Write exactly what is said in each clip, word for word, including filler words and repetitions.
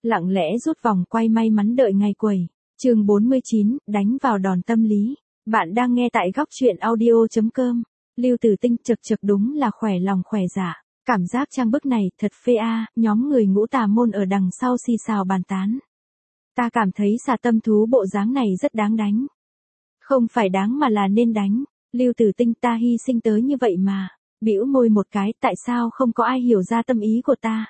lặng lẽ rút vòng quay may mắn đợi ngày quẩy. Chương bốn mươi chín, đánh vào đòn tâm lý. Bạn đang nghe tại góc truyện audio chấm com. Lưu Tử Tinh chật chật đúng là khỏe lòng khỏe dạ. Cảm giác trang bức này thật phê a, nhóm người Ngũ Tà Môn ở đằng sau xì xào bàn tán. Ta cảm thấy xà tâm thú bộ dáng này rất đáng đánh. Không phải đáng mà là nên đánh. Lưu Tử Tinh ta hy sinh tới như vậy mà. Bĩu môi một cái, tại sao không có ai hiểu ra tâm ý của ta.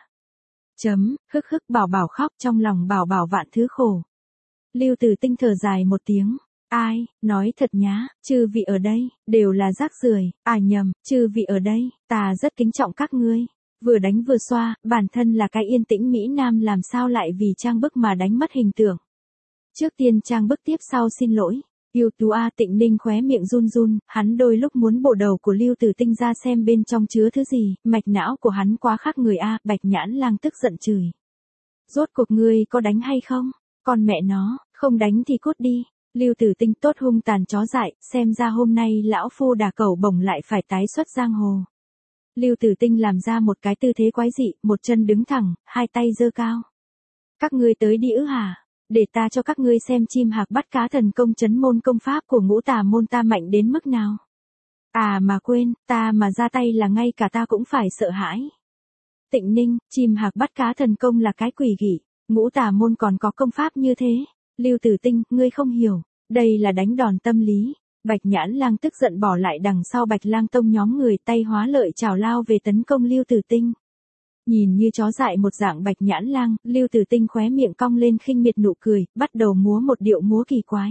Chấm, hức hức bảo bảo khóc trong lòng bảo bảo vạn thứ khổ. Lưu Tử Tinh thở dài một tiếng. Ai, nói thật nhá, chư vị ở đây, đều là rác rưởi, à nhầm, chư vị ở đây, ta rất kính trọng các ngươi. Vừa đánh vừa xoa, bản thân là cái yên tĩnh Mỹ Nam làm sao lại vì trang bức mà đánh mất hình tượng. Trước tiên trang bức tiếp sau xin lỗi. Yêu tú A Tịnh Ninh khóe miệng run run, hắn đôi lúc muốn bổ đầu của Lưu Tử Tinh ra xem bên trong chứa thứ gì, mạch não của hắn quá khác người A, Bạch Nhãn Lang tức giận chửi. Rốt cuộc ngươi có đánh hay không? Con mẹ nó, không đánh thì cút đi. Lưu Tử Tinh tốt hung tàn chó dại, xem ra hôm nay lão phu đả cẩu bổng lại phải tái xuất giang hồ. Lưu Tử Tinh làm ra một cái tư thế quái dị, một chân đứng thẳng, hai tay giơ cao. Các ngươi tới đi ư hả? Để ta cho các ngươi xem chim hạc bắt cá thần công chấn môn công pháp của Ngũ Tà Môn ta mạnh đến mức nào. À mà quên, ta mà ra tay là ngay cả ta cũng phải sợ hãi. Tịnh Ninh, chim hạc bắt cá thần công là cái quỷ gỉ, Ngũ Tà Môn còn có công pháp như thế. Lưu Tử Tinh, ngươi không hiểu, đây là đánh đòn tâm lý. Bạch Nhãn Lang tức giận bỏ lại đằng sau Bạch Lang Tông nhóm người tay hóa lợi trảo lao về tấn công Lưu Tử Tinh. Nhìn như chó dại một dạng Bạch Nhãn Lang, Lưu Tử Tinh khóe miệng cong lên khinh miệt nụ cười, bắt đầu múa một điệu múa kỳ quái.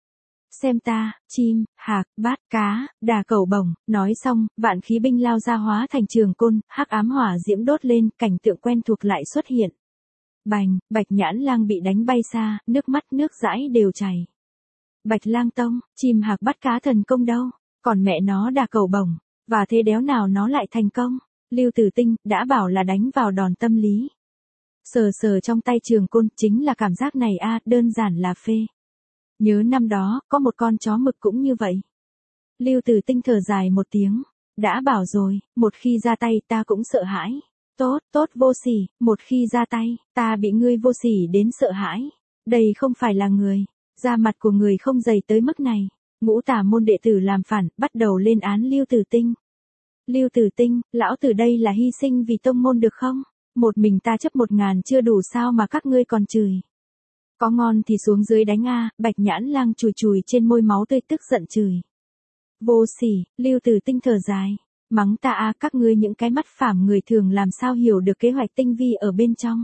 Xem ta, chim, hạc, bát, cá, đà cẩu bổng, nói xong, vạn khí binh lao ra hóa thành trường côn, hắc ám hỏa diễm đốt lên, cảnh tượng quen thuộc lại xuất hiện. Bành, Bạch Nhãn Lang bị đánh bay xa, nước mắt nước dãi đều chảy. Bạch Lang Tông, chim hạc bắt cá thần công đâu, còn mẹ nó đà cẩu bổng, và thế đéo nào nó lại thành công. Lưu Tử Tinh, đã bảo là đánh vào đòn tâm lý. Sờ sờ trong tay trường côn, chính là cảm giác này a, đơn giản là phê. Nhớ năm đó, có một con chó mực cũng như vậy. Lưu Tử Tinh thở dài một tiếng. Đã bảo rồi, một khi ra tay ta cũng sợ hãi. Tốt, tốt vô sỉ, một khi ra tay, ta bị ngươi vô sỉ đến sợ hãi. Đây không phải là người. Da mặt của người không dày tới mức này. Ngũ Tà Môn đệ tử làm phản, bắt đầu lên án Lưu Tử Tinh. Lưu Tử Tinh, lão tử đây là hy sinh vì tông môn được không? Một mình ta chấp một ngàn chưa đủ sao mà các ngươi còn chửi. Có ngon thì xuống dưới đánh a, Bạch Nhãn Lang chùi chùi trên môi máu tươi tức giận chửi. Vô sỉ, Lưu Tử Tinh thở dài. Mắng ta a, các ngươi những cái mắt phàm người thường làm sao hiểu được kế hoạch tinh vi ở bên trong.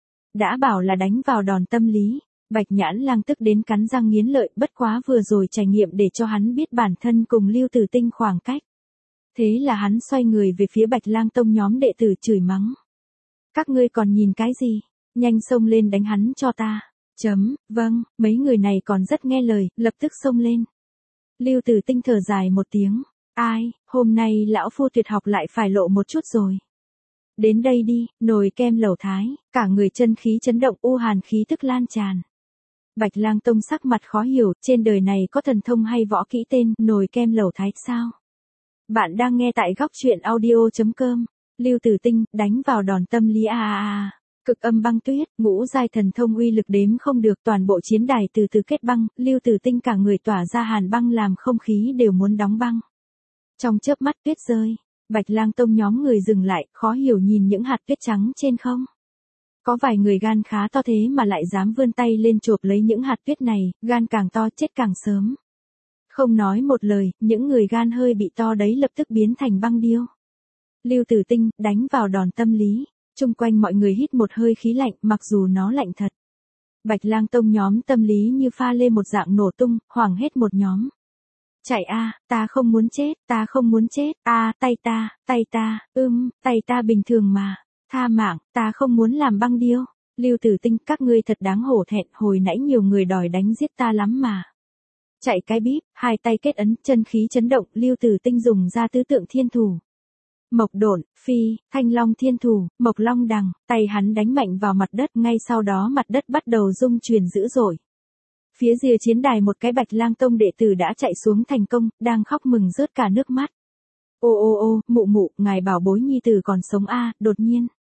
Đã bảo là đánh vào đòn tâm lý. Bạch Nhãn Lang tức đến cắn răng nghiến lợi, bất quá vừa rồi trải nghiệm để cho hắn biết bản thân cùng Lưu Tử Tinh khoảng cách. Thế là hắn xoay người về phía Bạch Lang Tông nhóm đệ tử chửi mắng. Các ngươi còn nhìn cái gì? Nhanh xông lên đánh hắn cho ta. Chấm, vâng, mấy người này còn rất nghe lời, lập tức xông lên. Lưu Tử Tinh thở dài một tiếng. Ai, hôm nay lão phu tuyệt học lại phải lộ một chút rồi. Đến đây đi, nồi kem lẩu thái, cả người chân khí chấn động u hàn khí tức lan tràn. Bạch Lang Tông sắc mặt khó hiểu, trên đời này có thần thông hay võ kỹ tên nồi kem lẩu thái sao? Bạn đang nghe tại góc truyện audio chấm com. Lưu Tử Tinh, đánh vào đòn tâm lý a a a. Cực âm băng tuyết, ngũ giai thần thông uy lực đếm không được, toàn bộ chiến đài từ từ kết băng, Lưu Tử Tinh cả người tỏa ra hàn băng làm không khí đều muốn đóng băng. Trong chớp mắt tuyết rơi, Bạch Lang Tông nhóm người dừng lại, khó hiểu nhìn những hạt tuyết trắng trên không. Có vài người gan khá to thế mà lại dám vươn tay lên chộp lấy những hạt tuyết này, gan càng to chết càng sớm. Không nói một lời, những người gan hơi bị to đấy lập tức biến thành băng điêu. Lưu Tử Tinh, đánh vào đòn tâm lý. Chung quanh mọi người hít một hơi khí lạnh, mặc dù nó lạnh thật. Bạch Lang Tông nhóm tâm lý như pha lê một dạng nổ tung, hoảng hết một nhóm. Chạy a, ta không muốn chết, ta không muốn chết, a, tay ta, tay ta, ưm, tay ta bình thường mà. Tha mạng, ta không muốn làm băng điêu. Lưu Tử Tinh, các ngươi thật đáng hổ thẹn, hồi nãy nhiều người đòi đánh giết ta lắm mà. Chạy cái bíp, hai tay kết ấn, chân khí chấn động, Lưu Tử Tinh dùng ra tứ tượng thiên thủ. Mộc độn, phi, thanh long thiên thủ, mộc long đằng, tay hắn đánh mạnh vào mặt đất, ngay sau đó mặt đất bắt đầu rung chuyển dữ dội. Phía rìa chiến đài một cái Bạch Lang Tông đệ tử đã chạy xuống thành công, đang khóc mừng rớt cả nước mắt. Ô ô ô, mụ mụ, ngài bảo bối nhi tử còn sống a, đột nhiên.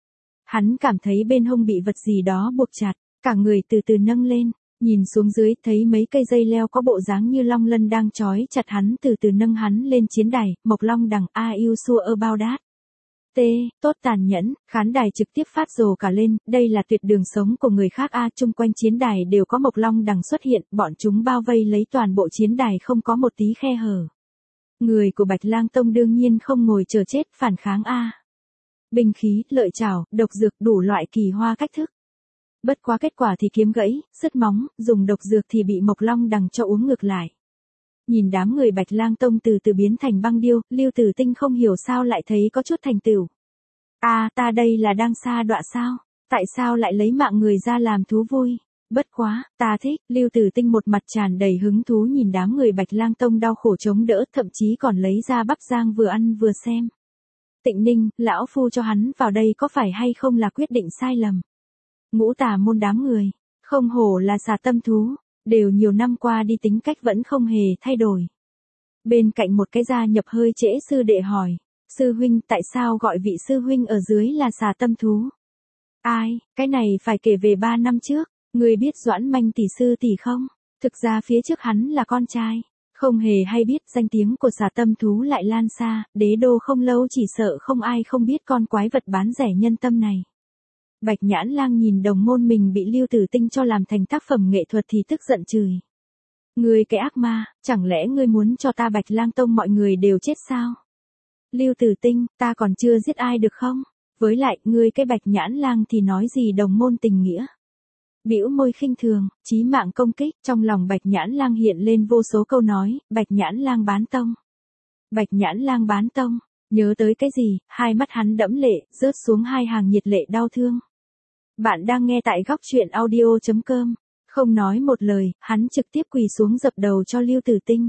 Hắn cảm thấy bên hông bị vật gì đó buộc chặt, cả người từ từ nâng lên, nhìn xuống dưới thấy mấy cây dây leo có bộ dáng như long lân đang trói chặt hắn từ từ nâng hắn lên chiến đài, Mộc Long đằng are you sure about that? T, tốt tàn nhẫn, khán đài trực tiếp phát rồ cả lên, đây là tuyệt đường sống của người khác a, chung quanh chiến đài đều có Mộc Long đằng xuất hiện, bọn chúng bao vây lấy toàn bộ chiến đài không có một tí khe hở. Người của Bạch Lang Tông đương nhiên không ngồi chờ chết, phản kháng a. Binh khí, lợi chảo, độc dược, đủ loại kỳ hoa cách thức. Bất quá kết quả thì kiếm gãy, sứt móng, dùng độc dược thì bị Mộc Long đằng cho uống ngược lại. Nhìn đám người Bạch Lang Tông từ từ biến thành băng điêu, Lưu Tử Tinh không hiểu sao lại thấy có chút thành tựu. À, ta đây là đang sa đọa sao? Tại sao lại lấy mạng người ra làm thú vui? Bất quá, ta thích, Lưu Tử Tinh một mặt tràn đầy hứng thú nhìn đám người Bạch Lang Tông đau khổ chống đỡ, thậm chí còn lấy ra bắp rang vừa ăn vừa xem. Tịnh Ninh, lão phu cho hắn vào đây có phải hay không là quyết định sai lầm? Ngũ Tà môn đám người, không hổ là xà tâm thú, đều nhiều năm qua đi tính cách vẫn không hề thay đổi. Bên cạnh một cái gia nhập hơi trễ sư đệ hỏi, sư huynh tại sao gọi vị sư huynh ở dưới là xà tâm thú? Ai, cái này phải kể về ba năm trước, người biết Doãn Manh tỷ sư tỷ không? Thực ra phía trước hắn là con trai, không hề hay biết danh tiếng của xà tâm thú lại lan xa, đế đô không lâu chỉ sợ không ai không biết con quái vật bán rẻ nhân tâm này. Bạch Nhãn Lang nhìn đồng môn mình bị Lưu Tử Tinh cho làm thành tác phẩm nghệ thuật thì tức giận chửi. Ngươi cái ác ma, chẳng lẽ ngươi muốn cho ta Bạch Lang Tông mọi người đều chết sao? Lưu Tử Tinh, ta còn chưa giết ai được không? Với lại, ngươi cái Bạch Nhãn Lang thì nói gì đồng môn tình nghĩa? Bĩu môi khinh thường, chí mạng công kích, trong lòng Bạch Nhãn Lang hiện lên vô số câu nói, Bạch Nhãn Lang bán tông. Bạch Nhãn Lang bán tông, nhớ tới cái gì, hai mắt hắn đẫm lệ, rớt xuống hai hàng nhiệt lệ đau thương. Bạn đang nghe tại góc truyện audio chấm com. Không nói một lời, hắn trực tiếp quỳ xuống dập đầu cho Lưu Tử Tinh.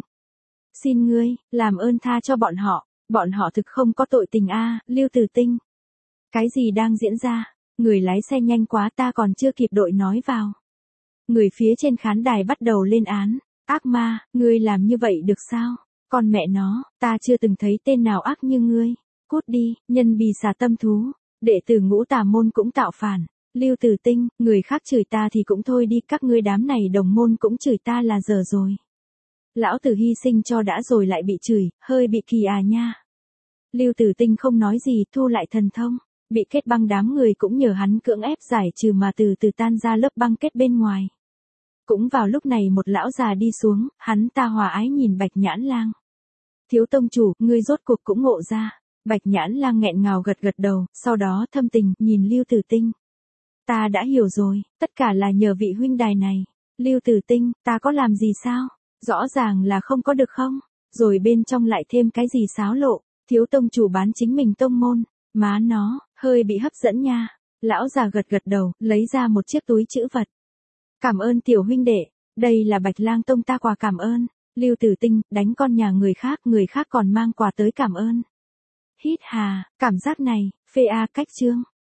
Xin ngươi, làm ơn tha cho bọn họ, bọn họ thực không có tội tình a, Lưu Tử Tinh. Cái gì đang diễn ra? Người lái xe nhanh quá ta còn chưa kịp đội nói vào. Người phía trên khán đài bắt đầu lên án, ác ma, ngươi làm như vậy được sao? Còn mẹ nó, ta chưa từng thấy tên nào ác như ngươi. Cút đi, nhân bì xà tâm thú, đệ tử Ngũ Tà môn cũng tạo phản. Lưu Tử Tinh, người khác chửi ta thì cũng thôi đi, các ngươi đám này đồng môn cũng chửi ta là dở rồi. Lão tử hy sinh cho đã rồi lại bị chửi, hơi bị kỳ à nha. Lưu Tử Tinh không nói gì, thu lại thần thông, bị kết băng đám người cũng nhờ hắn cưỡng ép giải trừ mà từ từ tan ra lớp băng kết bên ngoài. Cũng vào lúc này một lão già đi xuống, hắn ta hòa ái nhìn Bạch Nhãn Lang. Thiếu tông chủ, ngươi rốt cuộc cũng ngộ ra. Bạch Nhãn Lang nghẹn ngào gật gật đầu, sau đó thâm tình, nhìn Lưu Tử Tinh. Ta đã hiểu rồi, tất cả là nhờ vị huynh đài này. Lưu Tử Tinh, ta có làm gì sao? Rõ ràng là không có được không? Rồi bên trong lại thêm cái gì xáo lộ, thiếu tông chủ bán chính mình tông môn. Má nó, hơi bị hấp dẫn nha. Lão già gật gật đầu, lấy ra một chiếc túi trữ vật. Cảm ơn tiểu huynh đệ, đây là Bạch Lang Tông ta quà cảm ơn. Lưu Tử Tinh, đánh con nhà người khác, người khác còn mang quà tới cảm ơn. Hít hà, cảm giác này, phê a cách chương.